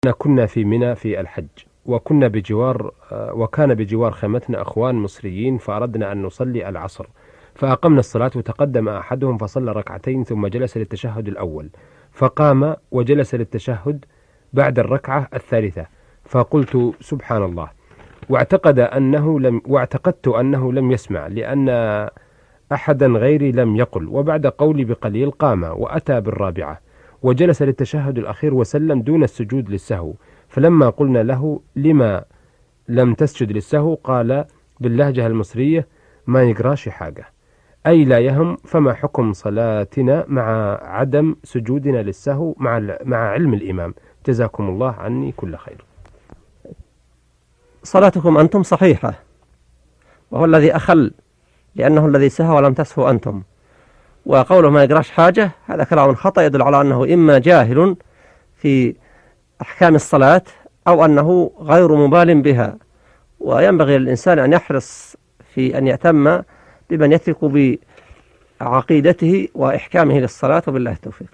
كنا في منى في الحج، وكان بجوار خيمتنا أخوان مصريين، فأردنا أن نصلي العصر، فأقمنا الصلاة وتقدم أحدهم فصلى ركعتين ثم جلس للتشهد الأول، فقام وجلس للتشهد بعد الركعة الثالثة، فقلت سبحان الله، واعتقدت أنه لم يسمع لأن أحدا غيري لم يقل، وبعد قولي بقليل قام وأتى بالرابعة وجلس للتشهد الأخير وسلم دون السجود للسهو، فلما قلنا له لما لم تسجد للسهو قال باللهجة المصرية ما يقراش حاجة، أي لا يهم. فما حكم صلاتنا مع عدم سجودنا للسهو مع علم الإمام؟ جزاكم الله عني كل خير. صلاتكم أنتم صحيحة، وهو الذي أخل لأنه الذي سهى ولم تسهوا أنتم. وقوله ما يقراش حاجة هذا كلام خطأ يدل على أنه إما جاهل في أحكام الصلاة أو أنه غير مبال بها، وينبغي للإنسان أن يحرص في أن يهتم بمن يثق بعقيدته وإحكامه للصلاة، وبالله التوفيق.